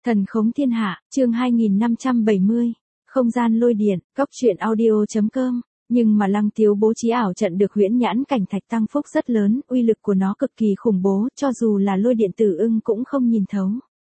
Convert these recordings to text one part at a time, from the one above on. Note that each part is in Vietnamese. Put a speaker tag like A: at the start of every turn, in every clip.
A: Thần khống thiên hạ, chương 2570, không gian lôi điện, cốc truyện audio.com. Nhưng mà Lăng Tiếu bố trí ảo trận được huyễn nhãn cảnh thạch tăng phúc rất lớn, uy lực của nó cực kỳ khủng bố, cho dù là lôi điện tử ưng cũng không nhìn thấu.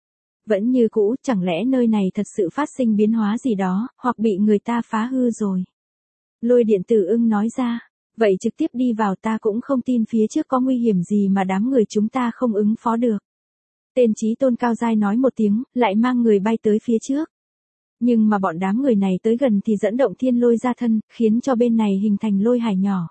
A: Vẫn như cũ, chẳng lẽ nơi này thật sự phát sinh biến hóa gì đó, hoặc bị người ta phá hư rồi. Lôi điện tử ưng nói ra, vậy trực tiếp đi vào, ta cũng không tin phía trước có nguy hiểm gì mà đám người chúng ta không ứng phó được. Tên Chí Tôn cao giai nói một tiếng, lại mang người bay tới phía trước. Nhưng mà bọn đám người này tới gần thì dẫn động thiên lôi ra thân, khiến cho bên này hình thành lôi hải nhỏ.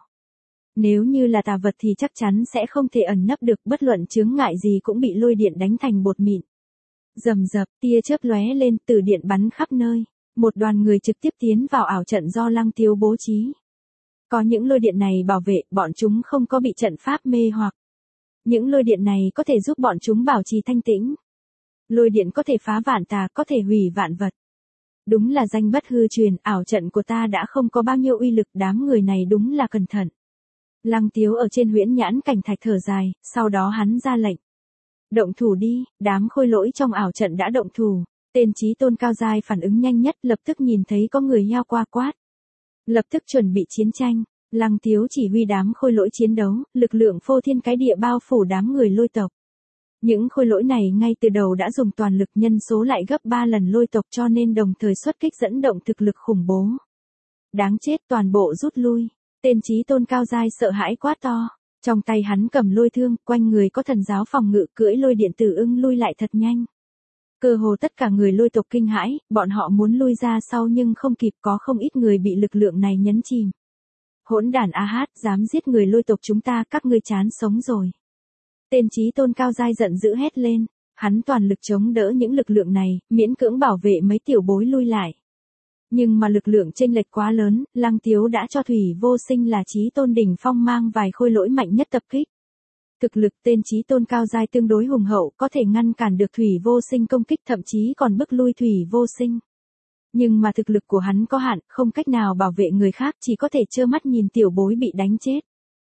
A: Nếu như là tà vật thì chắc chắn sẽ không thể ẩn nấp được, bất luận chướng ngại gì cũng bị lôi điện đánh thành bột mịn. Rầm rập, tia chớp lóe lên, từ điện bắn khắp nơi. Một đoàn người trực tiếp tiến vào ảo trận do Lăng Tiếu bố trí. Có những lôi điện này bảo vệ, bọn chúng không có bị trận pháp mê hoặc. Những lôi điện này có thể giúp bọn chúng bảo trì thanh tĩnh. Lôi điện có thể phá vạn tà, có thể hủy vạn vật. Đúng là danh bất hư truyền, ảo trận của ta đã không có bao nhiêu uy lực, đám người này đúng là cẩn thận. Lăng Tiếu ở trên huyễn nhãn cảnh thạch thở dài, sau đó hắn ra lệnh. Động thủ đi, đám khôi lỗi trong ảo trận đã động thủ. Tên Chí Tôn cao giai phản ứng nhanh nhất, lập tức nhìn thấy có người nhao qua quát. Lập tức chuẩn bị chiến tranh. Lăng Tiếu chỉ huy đám khôi lỗi chiến đấu, lực lượng phô thiên cái địa bao phủ đám người lôi tộc. Những khôi lỗi này ngay từ đầu đã dùng toàn lực, nhân số lại gấp 3 lần lôi tộc, cho nên đồng thời xuất kích dẫn động thực lực khủng bố. Đáng chết, toàn bộ rút lui. Tên Chí Tôn cao giai sợ hãi quát to. Trong tay hắn cầm lôi thương, quanh người có thần giáo phòng ngự, cưỡi lôi điện tử ưng lui lại thật nhanh. Cơ hồ tất cả người lôi tộc kinh hãi, bọn họ muốn lui ra sau nhưng không kịp, có không ít người bị lực lượng này nhấn chìm. Hỗn đản A Hát, dám giết người lôi tộc chúng ta, các ngươi chán sống rồi. Tên Chí Tôn cao giai giận dữ hét lên, hắn toàn lực chống đỡ những lực lượng này, miễn cưỡng bảo vệ mấy tiểu bối lui lại. Nhưng mà lực lượng chênh lệch quá lớn, Lăng Tiếu đã cho Thủy Vô Sinh là Chí Tôn đỉnh phong mang vài khôi lỗi mạnh nhất tập kích. Thực lực tên Chí Tôn cao giai tương đối hùng hậu, có thể ngăn cản được Thủy Vô Sinh công kích, thậm chí còn bức lui Thủy Vô Sinh. Nhưng mà thực lực của hắn có hạn, không cách nào bảo vệ người khác, chỉ có thể trơ mắt nhìn tiểu bối bị đánh chết.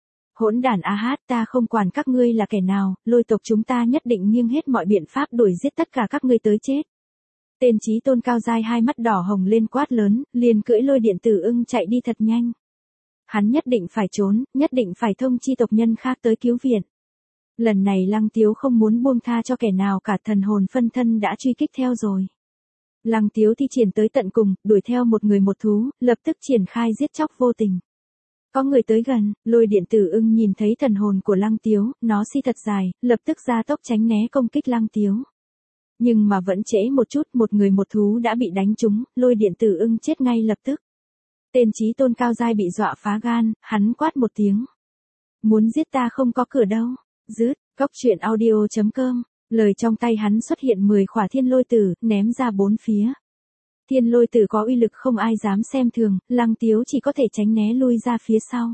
A: Hỗn đản A Hát, ta không quản các ngươi là kẻ nào, lôi tộc chúng ta nhất định nghiêng hết mọi biện pháp đuổi giết tất cả các ngươi tới chết. Tên Chí Tôn cao giai hai mắt đỏ hồng lên quát lớn, liền cưỡi lôi điện tử ưng chạy đi thật nhanh. Hắn nhất định phải trốn, nhất định phải thông chi tộc nhân khác tới cứu viện. Lần này Lăng Tiếu không muốn buông tha cho kẻ nào cả, thần hồn phân thân đã truy kích theo rồi. Lăng Tiếu thi triển tới tận cùng, đuổi theo một người một thú, lập tức triển khai giết chóc vô tình. Có người tới gần, lôi điện tử ưng nhìn thấy thần hồn của Lăng Tiếu, nó si thật dài, lập tức ra tốc tránh né công kích Lăng Tiếu. Nhưng mà vẫn trễ một chút, một người một thú đã bị đánh trúng, lôi điện tử ưng chết ngay lập tức. Tên Chí Tôn cao giai bị dọa phá gan, hắn quát một tiếng. Muốn giết ta không có cửa đâu. Dứt, cốc truyện audio.com. Lời trong tay hắn xuất hiện 10 khỏa thiên lôi tử, ném ra bốn phía. Thiên lôi tử có uy lực không ai dám xem thường, Lăng Tiếu chỉ có thể tránh né lui ra phía sau.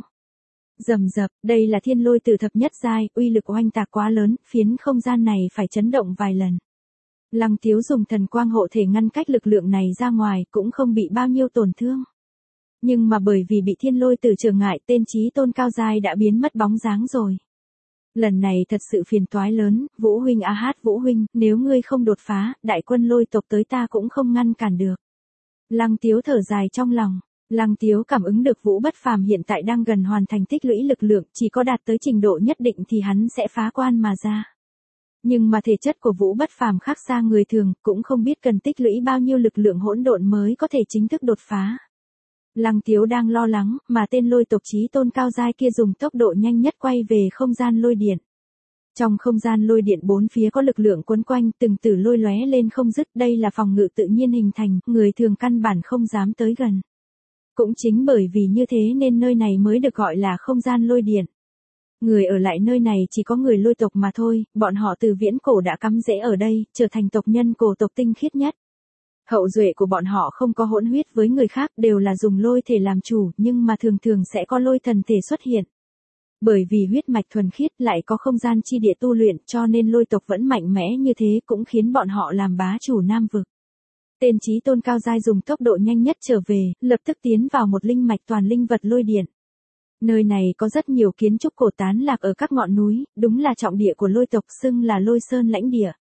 A: Rầm rập, đây là thiên lôi tử thập nhất giai, uy lực oanh tạc quá lớn, phiến không gian này phải chấn động vài lần. Lăng Tiếu dùng thần quang hộ thể ngăn cách lực lượng này ra ngoài, cũng không bị bao nhiêu tổn thương. Nhưng mà bởi vì bị thiên lôi tử trở ngại, tên Chí Tôn cao giai đã biến mất bóng dáng rồi. Lần này thật sự phiền toái lớn, Vũ huynh A Hát, Vũ huynh, nếu ngươi không đột phá, đại quân lôi tộc tới ta cũng không ngăn cản được. Lăng Tiếu thở dài trong lòng. Lăng Tiếu cảm ứng được Vũ bất phàm hiện tại đang gần hoàn thành tích lũy lực lượng, chỉ có đạt tới trình độ nhất định thì hắn sẽ phá quan mà ra. Nhưng mà thể chất của Vũ bất phàm khác xa người thường, cũng không biết cần tích lũy bao nhiêu lực lượng hỗn độn mới có thể chính thức đột phá. Lăng Tiếu đang lo lắng, mà tên lôi tộc Chí Tôn cao giai kia dùng tốc độ nhanh nhất quay về không gian lôi điện. Trong không gian lôi điện bốn phía có lực lượng quấn quanh, từng tử lôi lóe lên không dứt, đây là phòng ngự tự nhiên hình thành, người thường căn bản không dám tới gần. Cũng chính bởi vì như thế nên nơi này mới được gọi là không gian lôi điện. Người ở lại nơi này chỉ có người lôi tộc mà thôi, bọn họ từ viễn cổ đã cắm rễ ở đây, trở thành tộc nhân cổ tộc tinh khiết nhất. Hậu duệ của bọn họ không có hỗn huyết với người khác, đều là dùng lôi thể làm chủ, nhưng mà thường thường sẽ có lôi thần thể xuất hiện. Bởi vì huyết mạch thuần khiết lại có không gian chi địa tu luyện, cho nên lôi tộc vẫn mạnh mẽ như thế, cũng khiến bọn họ làm bá chủ Nam vực. Tên Chí Tôn cao giai dùng tốc độ nhanh nhất trở về, lập tức tiến vào một linh mạch toàn linh vật lôi điện. Nơi này có rất nhiều kiến trúc cổ tán lạc ở các ngọn núi, đúng là trọng địa của lôi tộc, xưng là Lôi Sơn lãnh địa.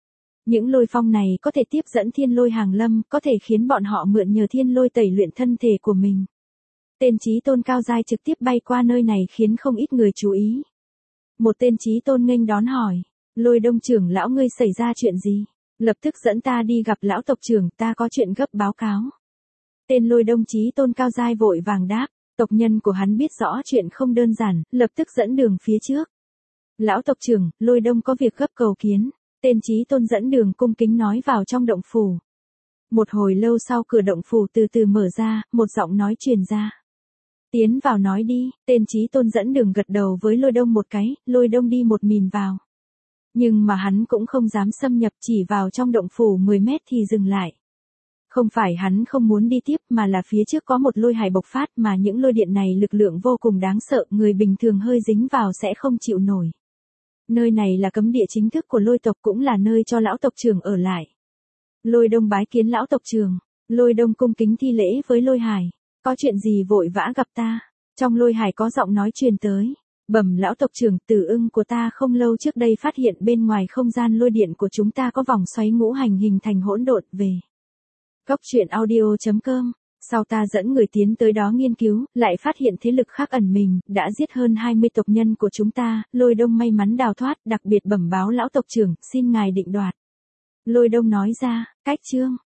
A: Những lôi phong này có thể tiếp dẫn thiên lôi hàng lâm, có thể khiến bọn họ mượn nhờ thiên lôi tẩy luyện thân thể của mình. Tên chí tôn cao giai trực tiếp bay qua nơi này khiến không ít người chú ý. Một tên chí tôn nghênh đón hỏi, Lôi Đông trưởng lão ngươi xảy ra chuyện gì? Lập tức dẫn ta đi gặp lão tộc trưởng, ta có chuyện gấp báo cáo. Tên Lôi Đông chí tôn cao giai vội vàng đáp, tộc nhân của hắn biết rõ chuyện không đơn giản, lập tức dẫn đường phía trước. Lão tộc trưởng, Lôi Đông có việc gấp cầu kiến. Tên chí tôn dẫn đường cung kính nói vào trong động phủ. Một hồi lâu sau cửa động phủ từ từ mở ra, một giọng nói truyền ra. Tiến vào nói đi, tên chí tôn dẫn đường gật đầu với Lôi Đông một cái, Lôi Đông đi một mình vào. Nhưng mà hắn cũng không dám xâm nhập, chỉ vào trong động phủ 10 mét thì dừng lại. Không phải hắn không muốn đi tiếp mà là phía trước có một lôi hải bộc phát mà những lôi điện này lực lượng vô cùng đáng sợ, người bình thường hơi dính vào sẽ không chịu nổi. Nơi này là cấm địa chính thức của lôi tộc, cũng là nơi cho lão tộc trưởng ở lại. Lôi Đông bái kiến lão tộc trưởng. Lôi Đông cung kính thi lễ với lôi hải. Có chuyện gì vội vã gặp ta? Trong lôi hải có giọng nói truyền tới. Bẩm lão tộc trưởng, tử ưng của ta không lâu trước đây phát hiện bên ngoài không gian lôi điện của chúng ta có vòng xoáy ngũ hành hình thành hỗn độn về. Góc truyện audio.com. Sau ta dẫn người tiến tới đó nghiên cứu, lại phát hiện thế lực khác ẩn mình, đã giết hơn 20 tộc nhân của chúng ta, Lôi Đông may mắn đào thoát, đặc biệt bẩm báo lão tộc trưởng, xin ngài định đoạt. Lôi Đông nói ra, cách chương.